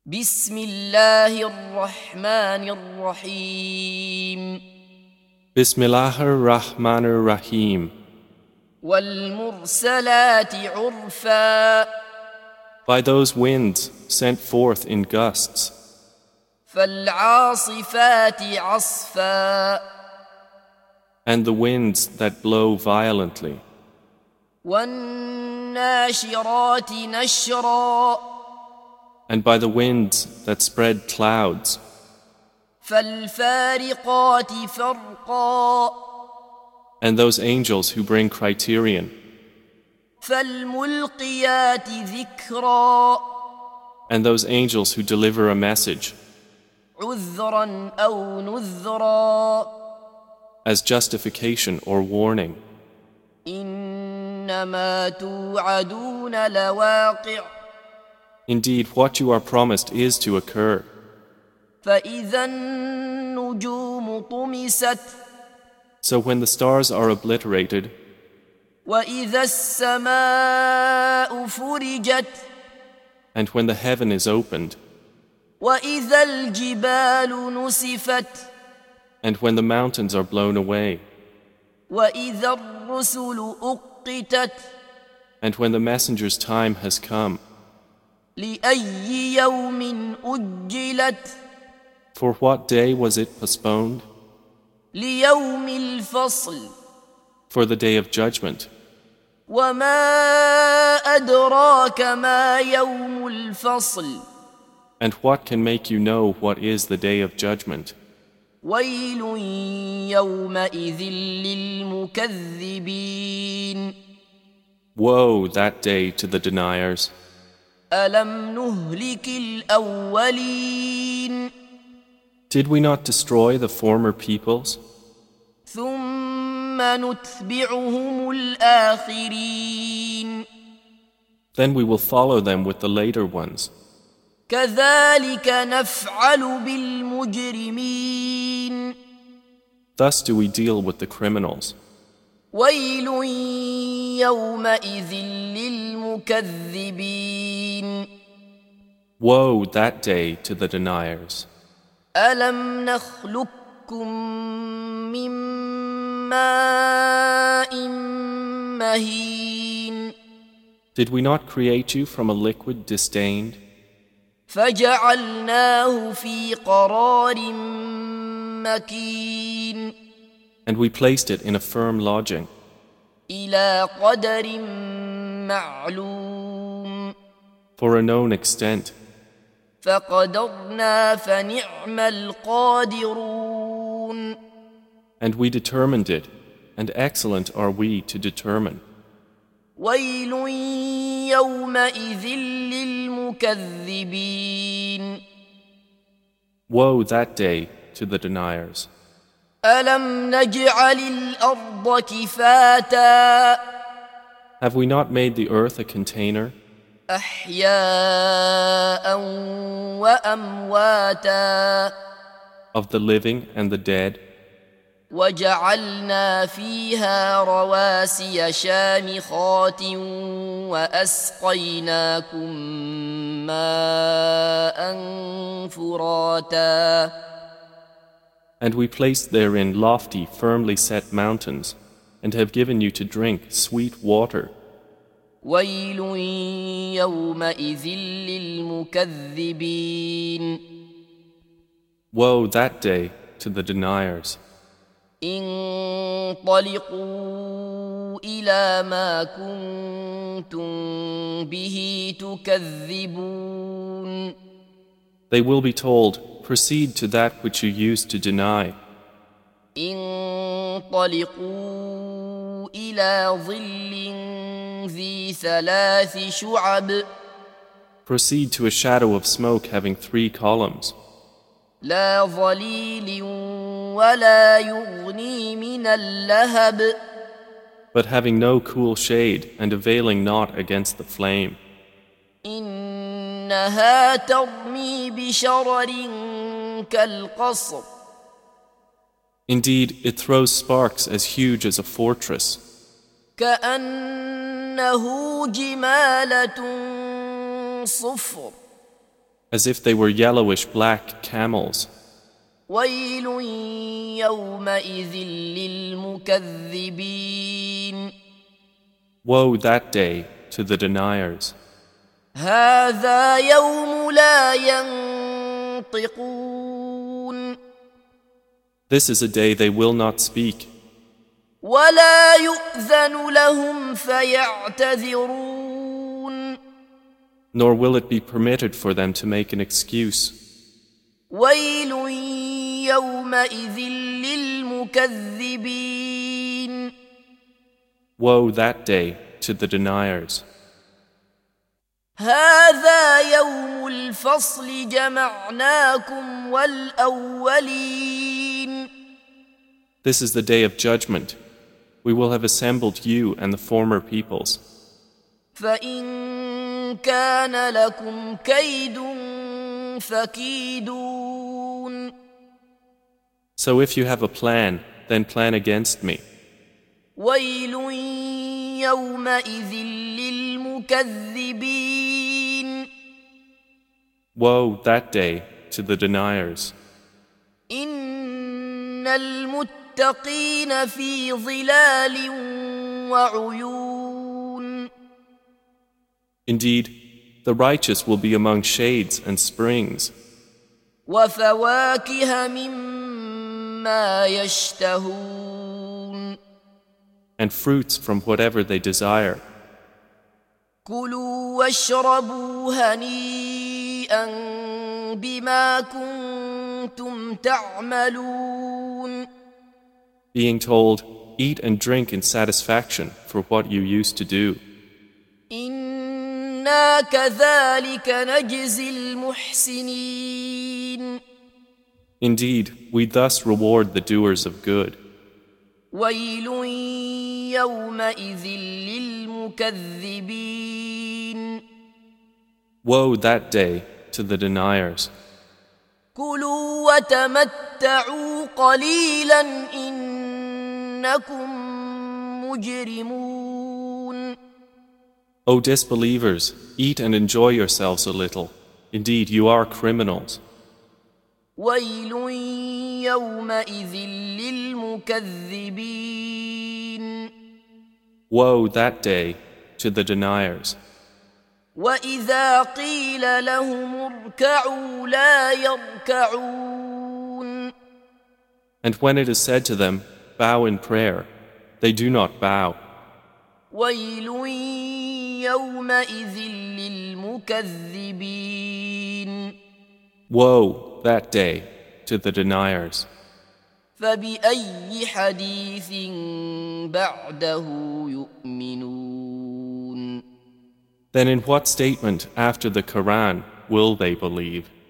بسم الله الرحمن الرحيم Bismillahir Rahmanir Rahim. والمرسلات عرفا By those winds sent forth in gusts, فالعاصفات عصفا and the winds that blow violently, والناشرات نشرا and by the winds that spread clouds, فالفارقات فرقا and those angels who bring criterion, فالملقيات ذكرا and those angels who deliver a message عذرا أو نذرا as justification or warning. إنما توعدون لواقع Indeed, what you are promised is to occur. فإذا النجوم طمست So when the stars are obliterated, وإذا السماء فرجت and when the heaven is opened, وإذا الجبال نسفت and when the mountains are blown away, وإذا الرسل أقتت and when the messenger's time has come, لأي يوم أجلت for what day was it postponed? ليوم الفصل For the day of judgment. وما أدراك ما يوم الفصل And what can make you know what is the day of judgment? ويل يومئذ للمكذبين Woe that day to the deniers. ألم نهلك الأولين Did we not destroy the former peoples? ثم نتبعهم الآخرين Then we will follow them with the later ones. كذلك نفعل بالمجرمين Thus do we deal with the criminals. ويل يومئذ للمكذبين Woe that day to the deniers. ألم نخلقكم من ماء مهين Did we not create you from a liquid disdained, فجعلناه في قرار مكين and we placed it in a firm lodging, إلى قدر معلوم for a known extent, فقدرنا فنعم القادرون and we determined it, and excellent are we to determine. ويل يومئذ للمكذبين Woe that day to the deniers. ألم نجعل الأرض كفاتا Have we not made the earth a container, أحياء وأمواتا of the living and the dead, وجعلنا فيها رواسي شامخات وأسقيناكم ماء فراتا and we placed therein lofty, firmly set mountains, and have given you to drink sweet water. ويل يومئذ للمكذبين Woe that day to the deniers. انطلقوا إلى ما كنتم به تكذبون They will be told, proceed to that which you used to deny. انطلقوا إلى ظل ذي ثلاث شعب Proceed to a shadow of smoke having 3 columns, لا ظليل ولا يغني من اللهب but having no cool shade and availing not against the flame. إنها ترمي بشرر كالقصر Indeed, it throws sparks as huge as a fortress, كأنه جمالة صفر as if they were yellowish black camels. ويل يومئذ للمكذبين. Woe that day to the deniers. هذا يوم لا ينطقون. This is a day they will not speak, ولا يؤذن لهم فيعتذرون. nor will it be permitted for them to make an excuse. ويل يومئذ للمكذبين. Woe that day to the deniers. هذا يوم الفصل جمعناكم والأولين. This is the day of judgment. We will have assembled you and the former peoples. فإن كان لكم كيد فكيدون. So if you have a plan, then plan against me. ويل يومئذ للمكذبين. Woe that day to the deniers. إن المتقين في ظلال وعيون. Indeed, the righteous will be among shades and springs, وفواكه مما يشتهون. and fruits from whatever they desire. كلوا واشربوا هنيئا بما كنتم تعملون. Being told, eat and drink in satisfaction for what you used to do. إنا كذلك نجزي المحسنين. Indeed, we thus reward the doers of good. ويل يومئذ للمكذبين. Woe that day to the deniers. كلوا وتمتعوا قليلا إنكم مجرمون. O disbelievers, eat and enjoy yourselves a little. Indeed, you are criminals. ويل يومئذ للمكذبين. Woe that day to the deniers. وإذا قيل لهم اركعوا لا يركعون. And when it is said to them, bow in prayer, they do not bow. ويل يومئذ للمكذبين. Woe that day to the deniers. فبأي حديث بعده يؤمنون. Then in what statement after the Quran will they believe?